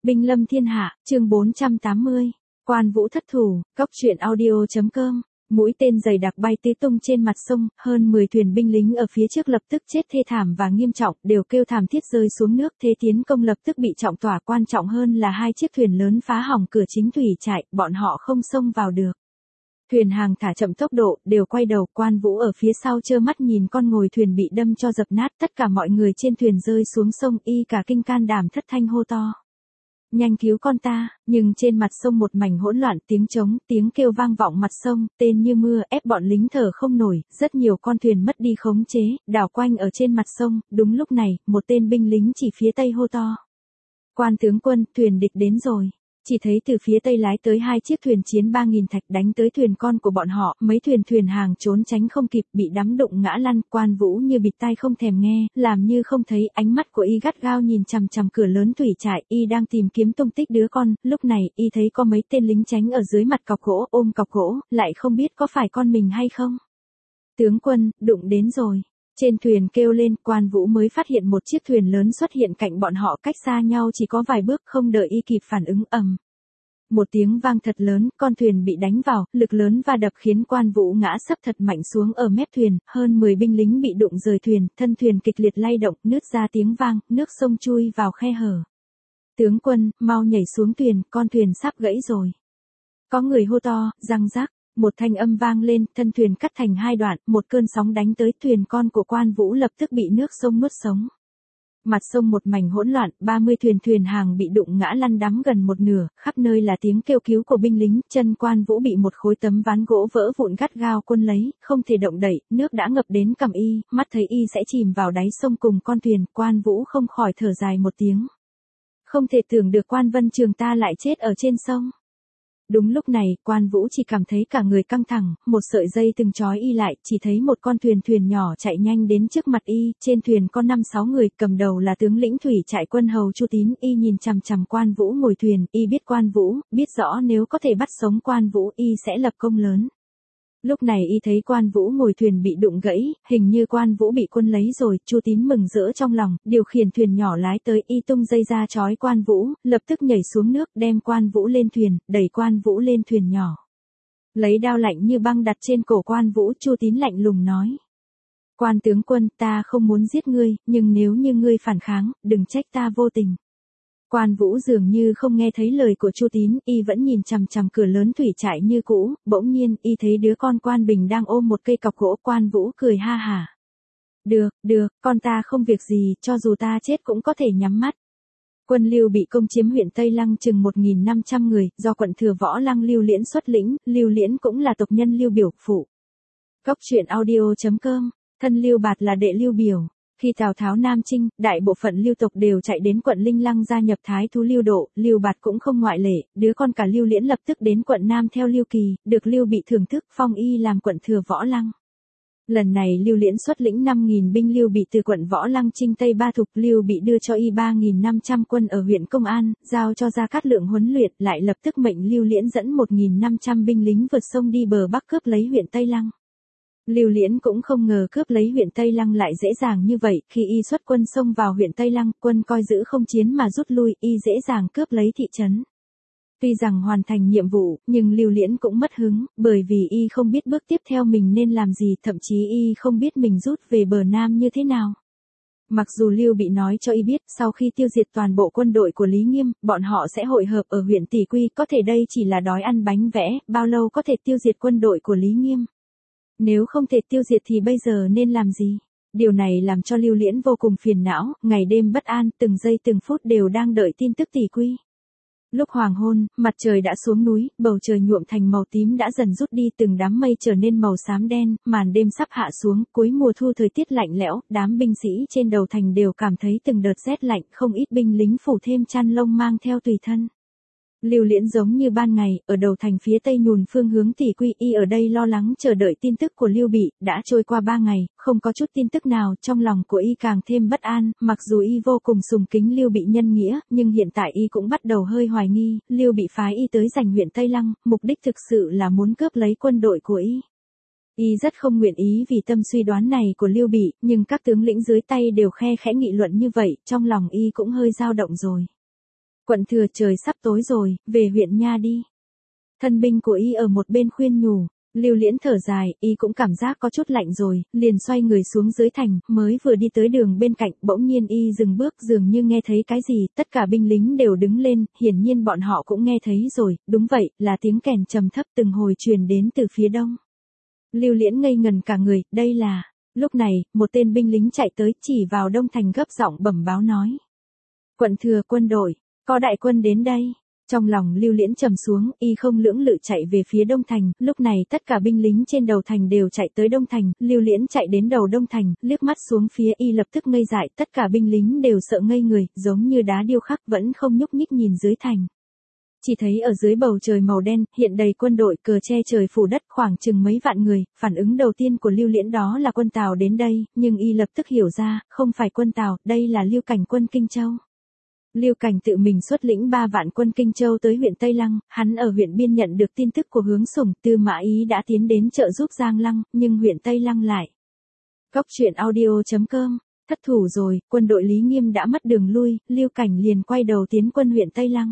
Binh lâm thiên hạ, chương 480. Quan Vũ thất thủ, cốc truyện audio.com. Mũi tên dày đặc bay tứ tung trên mặt sông, hơn 10 thuyền binh lính ở phía trước lập tức chết thê thảm và nghiêm trọng, đều kêu thảm thiết rơi xuống nước, thế tiến công lập tức bị trọng tỏa, quan trọng hơn là hai chiếc thuyền lớn phá hỏng cửa chính thủy trại, bọn họ không xông vào được. Thuyền hàng thả chậm tốc độ, đều quay đầu, Quan Vũ ở phía sau trơ mắt nhìn con ngồi thuyền bị đâm cho dập nát, tất cả mọi người trên thuyền rơi xuống sông, y cả kinh can đảm thất thanh hô to. Nhanh cứu con ta, nhưng trên mặt sông một mảnh hỗn loạn, tiếng trống, tiếng kêu vang vọng mặt sông, tên như mưa, ép bọn lính thở không nổi, rất nhiều con thuyền mất đi khống chế, đảo quanh ở trên mặt sông, đúng lúc này, một tên binh lính chỉ phía tây hô to. Quan tướng quân, thuyền địch đến rồi. Chỉ thấy từ phía tây lái tới hai chiếc thuyền chiến 3.000 thạch đánh tới thuyền con của bọn họ, mấy thuyền hàng trốn tránh không kịp, bị đắm đụng ngã lăn, Quan Vũ như bịt tai không thèm nghe, làm như không thấy, ánh mắt của y gắt gao nhìn chằm chằm cửa lớn thủy trại, y đang tìm kiếm tung tích đứa con, lúc này, y thấy có mấy tên lính tránh ở dưới mặt cọc gỗ, ôm cọc gỗ, lại không biết có phải con mình hay không. Tướng quân, đụng đến rồi. Trên thuyền kêu lên, Quan Vũ mới phát hiện một chiếc thuyền lớn xuất hiện cạnh bọn họ, cách xa nhau chỉ có vài bước, không đợi y kịp phản ứng, ầm. Một tiếng vang thật lớn, con thuyền bị đánh vào, lực lớn va đập khiến Quan Vũ ngã sấp thật mạnh xuống ở mép thuyền, hơn 10 binh lính bị đụng rời thuyền, thân thuyền kịch liệt lay động, nứt ra tiếng vang, nước sông chui vào khe hở. Tướng quân, mau nhảy xuống thuyền, con thuyền sắp gãy rồi. Có người hô to, răng rắc. Một thanh âm vang lên, thân thuyền cắt thành hai đoạn, một cơn sóng đánh tới, thuyền con của Quan Vũ lập tức bị nước sông nuốt sống. Mặt sông một mảnh hỗn loạn, 30 thuyền hàng bị đụng ngã lăn đắm gần một nửa, khắp nơi là tiếng kêu cứu của binh lính, chân Quan Vũ bị một khối tấm ván gỗ vỡ vụn gắt gao quân lấy, không thể động đậy, nước đã ngập đến cằm y, mắt thấy y sẽ chìm vào đáy sông cùng con thuyền, Quan Vũ không khỏi thở dài một tiếng. Không thể tưởng được Quan Vân Trường ta lại chết ở trên sông. Đúng lúc này, Quan Vũ chỉ cảm thấy cả người căng thẳng, một sợi dây từng trói y lại, chỉ thấy một con thuyền nhỏ chạy nhanh đến trước mặt y, trên thuyền có 5-6 người, cầm đầu là tướng lĩnh thủy trại quân hầu Chu Tín, y nhìn chằm chằm Quan Vũ ngồi thuyền, y biết Quan Vũ, biết rõ nếu có thể bắt sống Quan Vũ, y sẽ lập công lớn. Lúc này y thấy Quan Vũ ngồi thuyền bị đụng gãy, hình như Quan Vũ bị quân lấy rồi, Chu Tín mừng rỡ trong lòng, điều khiển thuyền nhỏ lái tới, y tung dây ra trói Quan Vũ, lập tức nhảy xuống nước, đem Quan Vũ lên thuyền, đẩy Quan Vũ lên thuyền nhỏ. Lấy đao lạnh như băng đặt trên cổ Quan Vũ, Chu Tín lạnh lùng nói. Quan tướng quân, ta không muốn giết ngươi, nhưng nếu như ngươi phản kháng, đừng trách ta vô tình. Quan Vũ dường như không nghe thấy lời của Chu Tín, y vẫn nhìn chằm chằm cửa lớn thủy trại như cũ, bỗng nhiên, y thấy đứa con Quan Bình đang ôm một cây cọc gỗ, Quan Vũ cười ha hả. Được, con ta không việc gì, cho dù ta chết cũng có thể nhắm mắt. Quân Lưu bị công chiếm huyện Tây Lăng chừng 1.500 người, do quận Thừa Võ Lăng Lưu Liễn xuất lĩnh, Lưu Liễn cũng là tộc nhân Lưu Biểu, phụ. Cốc truyện audio.com, thân Lưu Bạt là đệ Lưu Biểu. Khi Tào Tháo Nam chinh, đại bộ phận Lưu tộc đều chạy đến quận Linh Lăng gia nhập Thái thú Lưu Độ, Lưu Bạt cũng không ngoại lệ, đứa con cả Lưu Liễn lập tức đến quận Nam theo Lưu Kỳ, được Lưu Bị thưởng thức, phong y làm quận Thừa Võ Lăng. Lần này Lưu Liễn xuất lĩnh 5.000 binh Lưu Bị từ quận Võ Lăng chinh Tây Ba Thục, Lưu Bị đưa cho y 3.500 quân ở huyện Công An, giao cho Gia Cát Lượng huấn luyện, lại lập tức mệnh Lưu Liễn dẫn 1.500 binh lính vượt sông đi bờ Bắc cướp lấy huyện Tây Lăng. Lưu Liễn cũng không ngờ cướp lấy huyện Tây Lăng lại dễ dàng như vậy, khi y xuất quân xông vào huyện Tây Lăng, quân coi giữ không chiến mà rút lui, y dễ dàng cướp lấy thị trấn. Tuy rằng hoàn thành nhiệm vụ, nhưng Lưu Liễn cũng mất hứng, bởi vì y không biết bước tiếp theo mình nên làm gì, thậm chí y không biết mình rút về bờ Nam như thế nào. Mặc dù Lưu Bị nói cho y biết, sau khi tiêu diệt toàn bộ quân đội của Lý Nghiêm, bọn họ sẽ hội hợp ở huyện Tỷ Quy, có thể đây chỉ là đói ăn bánh vẽ, bao lâu có thể tiêu diệt quân đội của Lý Nghiêm. Nếu không thể tiêu diệt thì bây giờ nên làm gì? Điều này làm cho Lưu Liễn vô cùng phiền não, ngày đêm bất an, từng giây từng phút đều đang đợi tin tức Tỷ Quy. Lúc hoàng hôn, mặt trời đã xuống núi, bầu trời nhuộm thành màu tím đã dần rút đi, từng đám mây trở nên màu xám đen, màn đêm sắp hạ xuống, cuối mùa thu thời tiết lạnh lẽo, đám binh sĩ trên đầu thành đều cảm thấy từng đợt rét lạnh, không ít binh lính phủ thêm chăn lông mang theo tùy thân. Lưu Liễn giống như ban ngày, ở đầu thành phía tây nhùn phương hướng Tỷ Quy, y ở đây lo lắng chờ đợi tin tức của Lưu Bị, đã trôi qua 3 ngày, không có chút tin tức nào, trong lòng của y càng thêm bất an, mặc dù y vô cùng sùng kính Lưu Bị nhân nghĩa, nhưng hiện tại y cũng bắt đầu hơi hoài nghi, Lưu Bị phái y tới giành huyện Tây Lăng, mục đích thực sự là muốn cướp lấy quân đội của y. Y rất không nguyện ý vì tâm suy đoán này của Lưu Bị, nhưng các tướng lĩnh dưới tay đều khe khẽ nghị luận như vậy, trong lòng y cũng hơi dao động rồi. Quận Thừa trời sắp tối rồi, về huyện nha đi. Thân binh của y ở một bên khuyên nhủ. Lưu Liễn thở dài, y cũng cảm giác có chút lạnh rồi, liền xoay người xuống dưới thành, mới vừa đi tới đường bên cạnh, bỗng nhiên y dừng bước, dường như nghe thấy cái gì, tất cả binh lính đều đứng lên, hiển nhiên bọn họ cũng nghe thấy rồi, đúng vậy, là tiếng kèn trầm thấp từng hồi truyền đến từ phía đông. Lưu Liễn ngây ngần cả người, đây là... Lúc này, một tên binh lính chạy tới, chỉ vào đông thành gấp giọng bẩm báo nói. Quận Thừa quân đội, có đại quân đến đây. Trong lòng Lưu Liễn trầm xuống, y không lưỡng lự chạy về phía đông thành, lúc này tất cả binh lính trên đầu thành đều chạy tới đông thành, Lưu Liễn chạy đến đầu đông thành, liếc mắt xuống phía y lập tức ngây dại, tất cả binh lính đều sợ ngây người, giống như đá điêu khắc vẫn không nhúc nhích nhìn dưới thành. Chỉ thấy ở dưới bầu trời màu đen, hiện đầy quân đội cờ che trời phủ đất khoảng chừng mấy vạn người, phản ứng đầu tiên của Lưu Liễn đó là quân Tào đến đây, nhưng y lập tức hiểu ra, không phải quân Tào, đây là Lưu Cảnh quân Kinh Châu. Lưu Cảnh tự mình xuất lĩnh 3 vạn quân Kinh Châu tới huyện Tây Lăng, hắn ở huyện biên nhận được tin tức của Hướng Sủng, Tư Mã Ý đã tiến đến trợ giúp Giang Lăng, nhưng huyện Tây Lăng lại. Góc truyện audio.com, thất thủ rồi, quân đội Lý Nghiêm đã mất đường lui, Lưu Cảnh liền quay đầu tiến quân huyện Tây Lăng.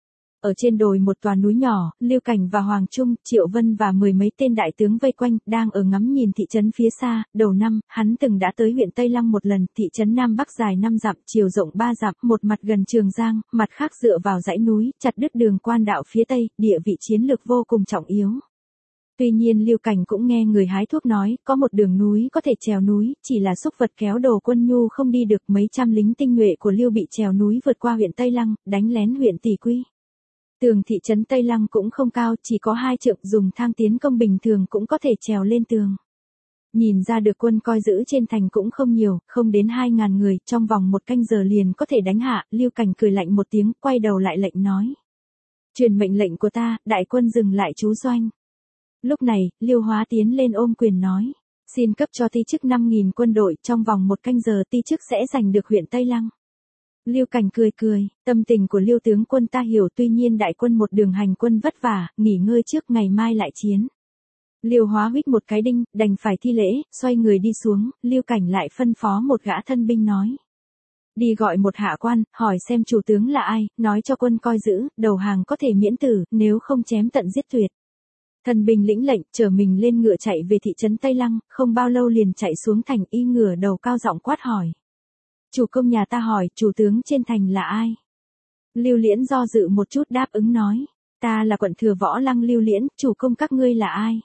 Ở trên đồi một tòa núi nhỏ, Lưu Cảnh và Hoàng Trung, Triệu Vân và mười mấy tên đại tướng vây quanh, đang ở ngắm nhìn thị trấn phía xa. Đầu năm, hắn từng đã tới huyện Tây Lăng một lần, thị trấn Nam Bắc dài 5 dặm, chiều rộng 3 dặm, một mặt gần Trường Giang, mặt khác dựa vào dãy núi, chặt đứt đường quan đạo phía Tây, địa vị chiến lược vô cùng trọng yếu. Tuy nhiên Lưu Cảnh cũng nghe người hái thuốc nói, có một đường núi có thể trèo núi, chỉ là xúc vật kéo đồ quân nhu không đi được, mấy trăm lính tinh nhuệ của Lưu bị trèo núi vượt qua huyện Tây Lăng, đánh lén huyện Tỷ Quy. Tường thị trấn Tây Lăng cũng không cao, chỉ có 2 trượng, dùng thang tiến công bình thường cũng có thể trèo lên tường. Nhìn ra được quân coi giữ trên thành cũng không nhiều, không đến 2.000 người, trong vòng 1 canh giờ liền có thể đánh hạ, Lưu Cảnh cười lạnh một tiếng, quay đầu lại lệnh nói. Truyền mệnh lệnh của ta, đại quân dừng lại trú doanh. Lúc này, Lưu Hóa tiến lên ôm quyền nói. Xin cấp cho ti chức 5.000 quân đội, trong vòng 1 canh giờ ti chức sẽ giành được huyện Tây Lăng. Lưu Cảnh cười cười, tâm tình của Lưu tướng quân ta hiểu, tuy nhiên đại quân một đường hành quân vất vả, nghỉ ngơi trước ngày mai lại chiến. Lưu Hóa huých một cái đinh, đành phải thi lễ, xoay người đi xuống, Lưu Cảnh lại phân phó một gã thân binh nói. Đi gọi một hạ quan, hỏi xem chủ tướng là ai, nói cho quân coi giữ, đầu hàng có thể miễn tử, nếu không chém tận giết tuyệt. Thân binh lĩnh lệnh, chở mình lên ngựa chạy về thị trấn Tây Lăng, không bao lâu liền chạy xuống thành, y ngửa đầu cao giọng quát hỏi. Chủ công nhà ta hỏi, chủ tướng trên thành là ai? Lưu Liễn do dự một chút đáp ứng nói. Ta là quận Thừa Võ Lăng Lưu Liễn, chủ công các ngươi là ai?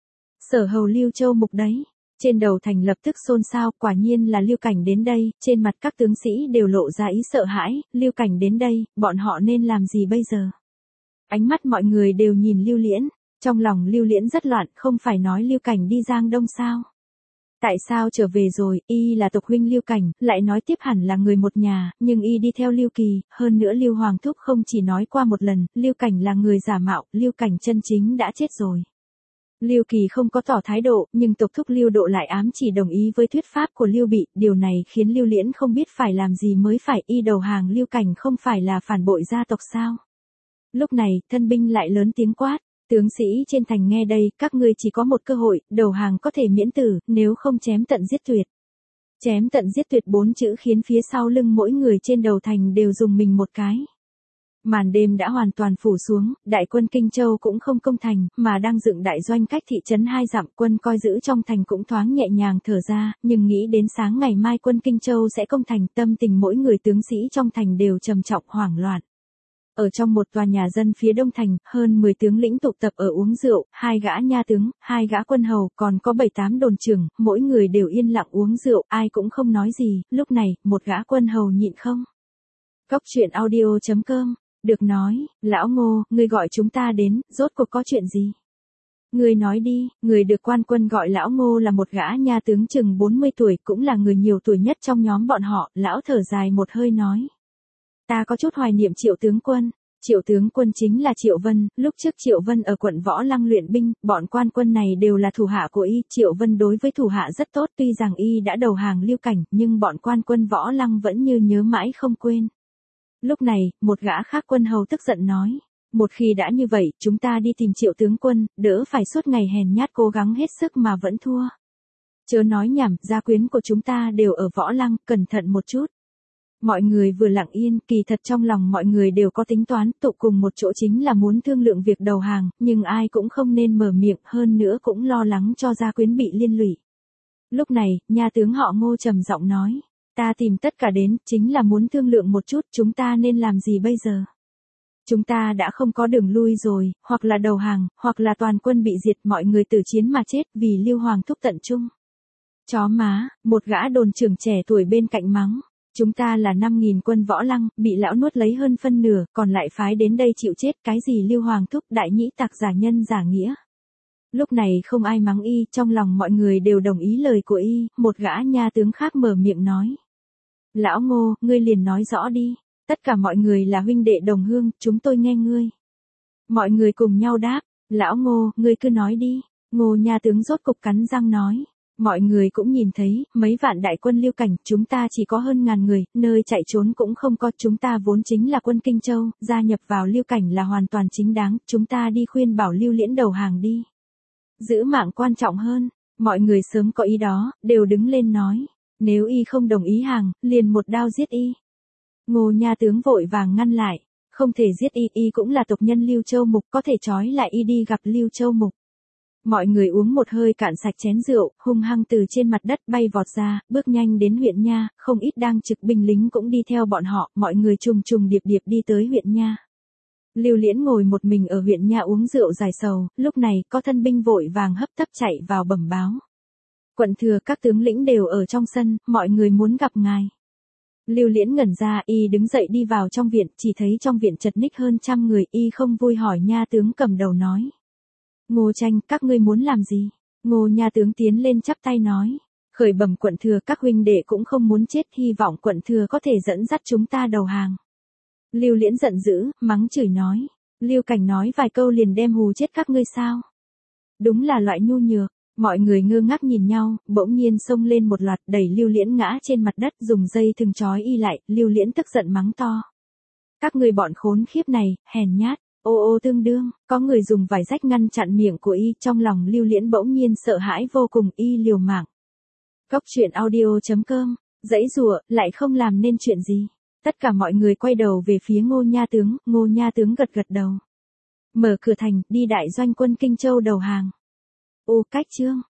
Sở hầu Lưu Châu Mục đấy. Trên đầu thành lập tức xôn xao, quả nhiên là Lưu Cảnh đến đây, trên mặt các tướng sĩ đều lộ ra ý sợ hãi, Lưu Cảnh đến đây, bọn họ nên làm gì bây giờ? Ánh mắt mọi người đều nhìn Lưu Liễn, trong lòng Lưu Liễn rất loạn, không phải nói Lưu Cảnh đi Giang Đông sao? Tại sao trở về rồi, y là tộc huynh Lưu Cảnh, lại nói tiếp hẳn là người một nhà, nhưng y đi theo Lưu Kỳ, hơn nữa Lưu Hoàng Thúc không chỉ nói qua một lần, Lưu Cảnh là người giả mạo, Lưu Cảnh chân chính đã chết rồi. Lưu Kỳ không có tỏ thái độ, nhưng tộc thúc Lưu Độ lại ám chỉ đồng ý với thuyết pháp của Lưu Bị, điều này khiến Lưu Liễn không biết phải làm gì mới phải, y đầu hàng Lưu Cảnh không phải là phản bội gia tộc sao. Lúc này, thân binh lại lớn tiếng quát. Tướng sĩ trên thành nghe đây, các ngươi chỉ có một cơ hội, đầu hàng có thể miễn tử, nếu không chém tận giết tuyệt. Chém tận giết tuyệt 4 chữ khiến phía sau lưng mỗi người trên đầu thành đều dùng mình một cái. Màn đêm đã hoàn toàn phủ xuống, đại quân Kinh Châu cũng không công thành, mà đang dựng đại doanh cách thị trấn 2 dặm, quân coi giữ trong thành cũng thoáng nhẹ nhàng thở ra, nhưng nghĩ đến sáng ngày mai quân Kinh Châu sẽ công thành, tâm tình mỗi người tướng sĩ trong thành đều trầm trọng hoảng loạn. Ở trong một tòa nhà dân phía đông thành, hơn 10 tướng lĩnh tụ tập ở uống rượu, 2 gã nha tướng, 2 gã quân hầu, còn có 7-8 đồn trưởng, mỗi người đều yên lặng uống rượu, ai cũng không nói gì, lúc này, một gã quân hầu nhịn không. Góc truyện audio.com, được nói, lão Ngô, ngươi gọi chúng ta đến, rốt cuộc có chuyện gì? Ngươi nói đi, người được quan quân gọi lão Ngô là một gã nha tướng chừng 40 tuổi, cũng là người nhiều tuổi nhất trong nhóm bọn họ, lão thở dài một hơi nói. Ta có chút hoài niệm Triệu tướng quân. Triệu tướng quân chính là Triệu Vân, lúc trước Triệu Vân ở quận Võ Lăng luyện binh, bọn quan quân này đều là thủ hạ của y, Triệu Vân đối với thủ hạ rất tốt, tuy rằng y đã đầu hàng Lưu Cảnh, nhưng bọn quan quân Võ Lăng vẫn như nhớ mãi không quên. Lúc này, một gã khác quân hầu tức giận nói, một khi đã như vậy, chúng ta đi tìm Triệu tướng quân, đỡ phải suốt ngày hèn nhát cố gắng hết sức mà vẫn thua. Chớ nói nhảm, gia quyến của chúng ta đều ở Võ Lăng, cẩn thận một chút. Mọi người vừa lặng yên, kỳ thật trong lòng mọi người đều có tính toán, tụ cùng một chỗ chính là muốn thương lượng việc đầu hàng, nhưng ai cũng không nên mở miệng, hơn nữa cũng lo lắng cho gia quyến bị liên lụy. Lúc này, nha tướng họ Ngô trầm giọng nói, ta tìm tất cả đến, chính là muốn thương lượng một chút, chúng ta nên làm gì bây giờ? Chúng ta đã không có đường lui rồi, hoặc là đầu hàng, hoặc là toàn quân bị diệt, mọi người tử chiến mà chết vì Lưu Hoàng thúc tận chung. Chó má, một gã đồn trưởng trẻ tuổi bên cạnh mắng. Chúng ta là 5.000 quân võ lăng, bị lão nuốt lấy hơn phân nửa, còn lại phái đến đây chịu chết, cái gì Lưu Hoàng thúc đại nhĩ tặc giả nhân giả nghĩa. Lúc này không ai mắng y, trong lòng mọi người đều đồng ý lời của y, một gã nha tướng khác mở miệng nói. Lão Ngô, ngươi liền nói rõ đi, tất cả mọi người là huynh đệ đồng hương, chúng tôi nghe ngươi. Mọi người cùng nhau đáp, lão Ngô, ngươi cứ nói đi, Ngô nha tướng rốt cục cắn răng nói. Mọi người cũng nhìn thấy, mấy vạn đại quân Lưu Cảnh, chúng ta chỉ có hơn 1000 người, nơi chạy trốn cũng không có, chúng ta vốn chính là quân Kinh Châu, gia nhập vào Lưu Cảnh là hoàn toàn chính đáng, chúng ta đi khuyên bảo Lưu Liễn đầu hàng đi. Giữ mạng quan trọng hơn, mọi người sớm có ý đó, đều đứng lên nói, nếu y không đồng ý hàng, liền một đao giết y. Ngô nha tướng vội vàng ngăn lại, không thể giết y, y cũng là tộc nhân Lưu Châu Mục, có thể trói lại y đi gặp Lưu Châu Mục. Mọi người uống một hơi cạn sạch chén rượu, hung hăng từ trên mặt đất bay vọt ra, bước nhanh đến huyện Nha, không ít đang trực binh lính cũng đi theo bọn họ, mọi người trùng trùng điệp điệp đi tới huyện Nha. Lưu Liễn ngồi một mình ở huyện Nha uống rượu giải sầu, lúc này có thân binh vội vàng hấp tấp chạy vào bẩm báo. Quận thừa các tướng lĩnh đều ở trong sân, mọi người muốn gặp ngài. Lưu Liễn ngẩn ra, y đứng dậy đi vào trong viện, chỉ thấy trong viện chật ních hơn 100 người, y không vui hỏi nha tướng cầm đầu nói. Ngô Tranh, các ngươi muốn làm gì? Ngô nha tướng tiến lên chắp tay nói. Khởi bẩm quận thừa, các huynh đệ cũng không muốn chết, hy vọng quận thừa có thể dẫn dắt chúng ta đầu hàng. Lưu Liễn giận dữ, mắng chửi nói. Lưu Cảnh nói vài câu liền đem hù chết các ngươi sao? Đúng là loại nhu nhược. Mọi người ngơ ngác nhìn nhau, bỗng nhiên xông lên một loạt, đẩy Lưu Liễn ngã trên mặt đất, dùng dây thừng trói y lại. Lưu Liễn tức giận mắng to. Các ngươi bọn khốn khiếp này, hèn nhát. Ô ô tương đương, có người dùng vải rách ngăn chặn miệng của y, trong lòng Lưu Liễn bỗng nhiên sợ hãi vô cùng, y liều mạng. Góc truyện audio.com, dãy rủa lại không làm nên chuyện gì. Tất cả mọi người quay đầu về phía Ngô Nha tướng gật gật đầu. Mở cửa thành, đi đại doanh quân Kinh Châu đầu hàng. Ô cách chương.